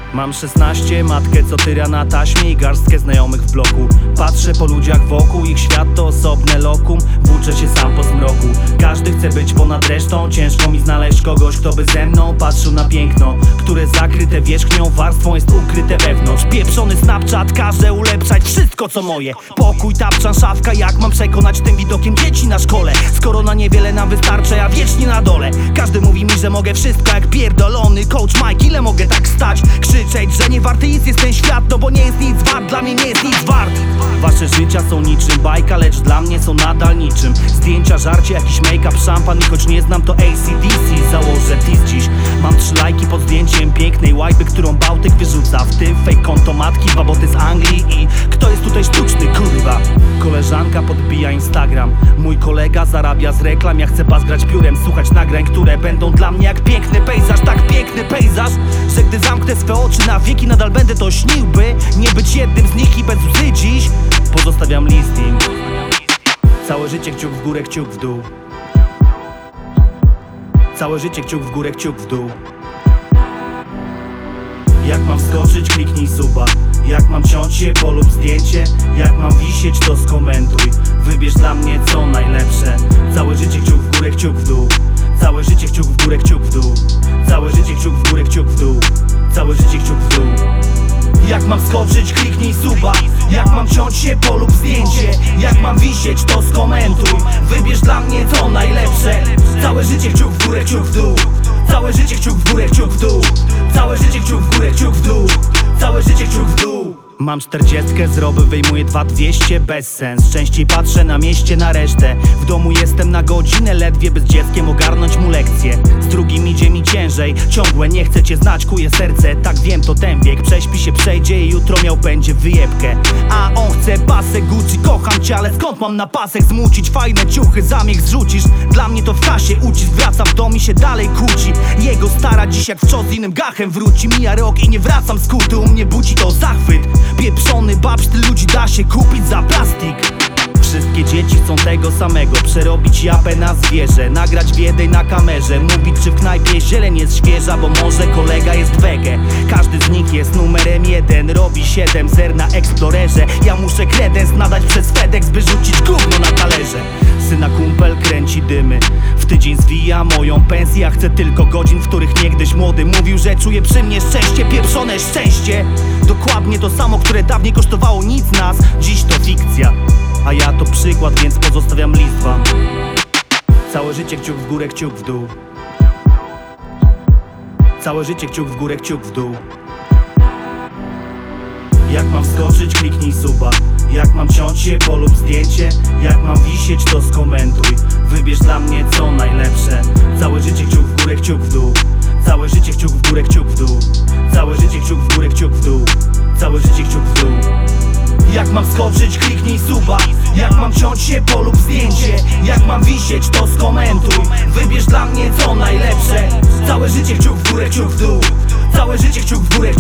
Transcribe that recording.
Mam 16, matkę co tyra na taśmie i garstkę znajomych w bloku. Patrzę po ludziach wokół, ich świat to osobne lokum. Włóczę się sam po zmroku. Każdy chce być ponad resztą. Ciężko mi znaleźć kogoś, kto by ze mną patrzył na piękno, które zakryte wierzchnią warstwą jest ukryte wewnątrz. Pieprzony Snapchat każe ulepszać wszystko co moje. Pokój, tapczan, szafka, jak mam przekonać tym widokiem dzieci na szkole? Skoro na niewiele nam wystarcza, ja wiecznie na dole. Każdy mówi mi, że mogę wszystko jak pierdolony coach Mike. Ile mogę tak stać? Krzyczeć, że nie warty nic jest ten świat, no bo nie jest nic wart, dla mnie nie jest nic wart. Wasze życia są niczym bajka, lecz dla mnie są nadal niczym zdjęcia, żarcie, jakiś make-up, szampan i choć nie znam to AC/DC. Założę tease dziś. Mam 3 lajki pod zdjęciem pięknej łajby, którą Bałtyk wyrzuca. W tym fake konto matki, baboty z Anglii i kto jest tutaj sztuczny, kurwa? Koleżanka podbija Instagram, mój kolega zarabia z reklam. Ja chcę bazgrać piórem, słuchać nagrań, które będą dla mnie jak piękny pejzaż. Tak piękny pejzaż, że gdy zamknę swe oczy na wieki nadal będę to śnił, by nie być jednym z nich i bez łzy dziś pozostawiam listing. Całe życie kciuk w górę, kciuk w dół. Całe życie kciuk w górę, kciuk w dół. Jak mam skoczyć, kliknij suba. Jak mam ciąć się, polub zdjęcie. Jak mam wisieć, to skomentuj. Wybierz dla mnie co najlepsze. Całe życie kciuk w górę, kciuk w dół. Całe życie kciuk w górę, kciuk w dół. Całe życie kciuk w górę, kciuk w dół. Całe życie kciuk w dół. Jak mam skoczyć, kliknij suba. Jak mam ciąć się, polub zdjęcie. Jak mam wisieć, to skomentuj. Wybierz dla mnie co najlepsze. Całe życie kciuk w górę, kciuk w dół. Całe życie kciuk w górę, kciuk w dół. Całe życie kciuk w górę, kciuk w dół. Całe życie kciuk w dół. Mam 40, zroby wyjmuję 2200, bez sens. Częściej patrzę na mieście, na resztę. W domu jestem na godzinę, ledwie by z dzieckiem ogarnąć mu lekcję. Z drugim idzie mi ciężej, ciągłe nie chcę cię znać, kuje serce. Tak wiem, to ten wiek, prześpi się, przejdzie i jutro miał będzie wyjebkę. A on chce pasek Gucci, kocham cię, ale skąd mam na pasek zmucić? Fajne ciuchy, zamiech zrzucisz. Dla mnie to w kasie ucisk, wraca w dom i się dalej kłóci. Jego stara dziś jak wczos z innym gachem wróci. Mija rok i nie wracam skuty, u mnie budzi to zachwyt. Pieprzony babszty ludzi da się kupić za plastik. Wszystkie dzieci chcą tego samego, przerobić japę na zwierzę. Nagrać wiedej na kamerze, mówić czy w knajpie zieleń jest świeża, bo może kolega jest wege. Każdy z nich jest numerem 1, robi 7 zer na Explorerze. Ja muszę kredens nadać przez FedEx, by rzucić gówno na talerze. Syna kumpel kręci dymy, w tydzień zwija moją pensję. Ja chcę tylko godzin, w których niegdyś młody mówił, że czuje przy mnie szczęście. Pieprzone szczęście, dokładnie to samo, które dawniej kosztowało nic nas. Dziś to fikcja, a ja to przykład, więc pozostawiam list wam. Całe życie kciuk w górę, kciuk w dół. Całe życie kciuk w górę, kciuk w dół. Jak mam skoczyć, kliknij suba. Jak mam ciąć się, polub zdjęcie. Jak mam wisieć, to skomentuj. Wybierz dla mnie co najlepsze. Całe życie kciuk w górę, kciuk w dół. Całe życie kciuk w górę, kciuk w dół. Całe życie kciuk w górę, kciuk w dół. Całe życie kciuk w dół. Jak mam skoczyć, kliknij suba. Jak mam ciąć się, polub zdjęcie. Jak mam wisieć, to skomentuj. Wybierz dla mnie co najlepsze. Całe życie kciuk w górę, kciuk w dół. Całe życie kciuk w górę.